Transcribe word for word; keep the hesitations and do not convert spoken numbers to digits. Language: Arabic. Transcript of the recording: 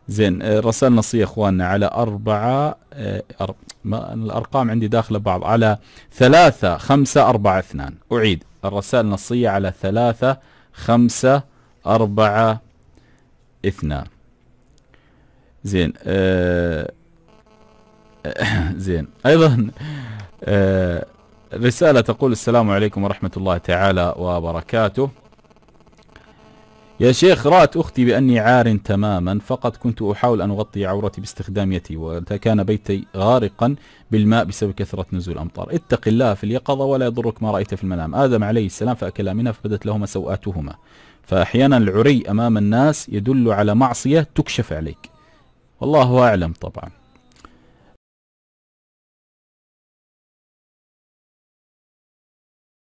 زين. آه، رسائل نصية اخواننا على أربعة، آه، أر... ما الأرقام عندي داخلة بعض، على ثلاثة خمسة أربعة اثنان. أعيد الرسائل النصية على ثلاثة خمسة أربعة اثنان. زين. آه... زين. أيضا آه... رسالة تقول: السلام عليكم ورحمة الله تعالى وبركاته. يا شيخ، رأت أختي بأني عار تماما، فقط كنت أحاول أن أغطي عورتي باستخدام يتي، وكان بيتي غارقا بالماء بسبب كثرة نزول الأمطار. اتق الله في اليقظة ولا يضرك ما رأيت في المنام. آدم عليه السلام فأكلا منها فبدت لهما سوآتهما. فأحيانا العري أمام الناس يدل على معصية تكشف عليك، والله أعلم طبعا.